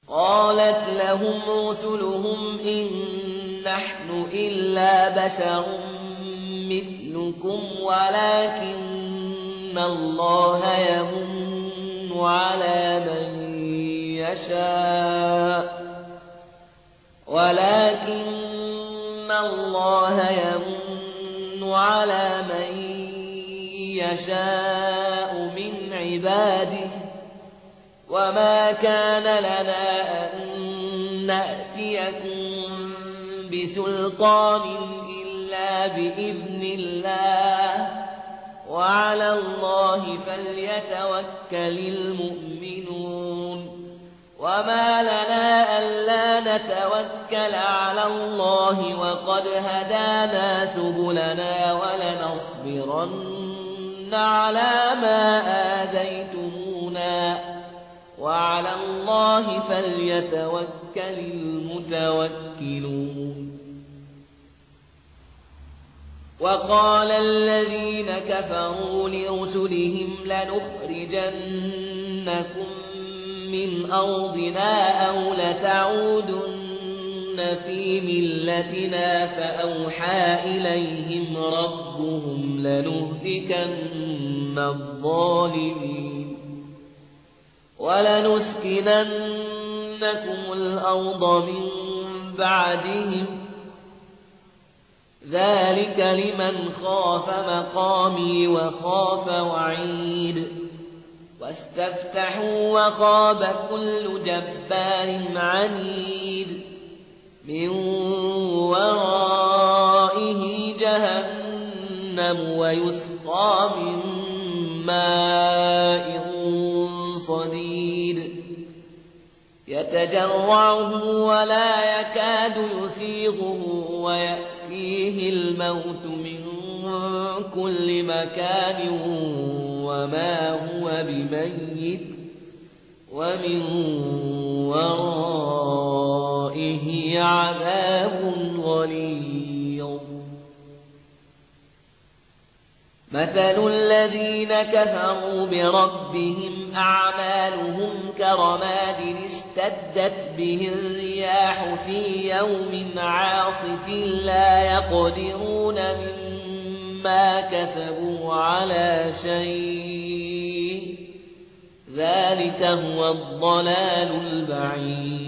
قالت لهم رسلهم إن نحن إلا بشر مثلكم ولكن الله يمن على من يشاء من عباده وما كان لنا أن نأتيكم بسلطان إلا بإذن الله وعلى الله فليتوكل المؤمنون وما لنا ألا نتوكل على الله وقد هدانا سبلنا ولنصبرن على ما آذيتمونا وعلى الله فليتوكل المتوكلون وقال الذين كفروا لرسلهم لنخرجنكم من أرضنا أو لتعودن في ملتنا فأوحى إليهم ربهم لنهلكن الظالمين ولنسكننكم الأرض من بعدهم ذلك لمن خاف مقامي وخاف وعيد واستفتحوا وخاب كل جبار عنيد من ورائه جهنم ويسقى من ماء صديد يتجرعه ولا يكاد يسيغه ويأتيه الموت من كل مكان وما هو بميت ومن ورائه عذاب غليظ مثل الذين كفروا بربهم أعمالهم كرماد اشتدت به الرياح في يوم عاصف لا يقدرون مما كسبوا على شيء ذلك هو الضلال البعيد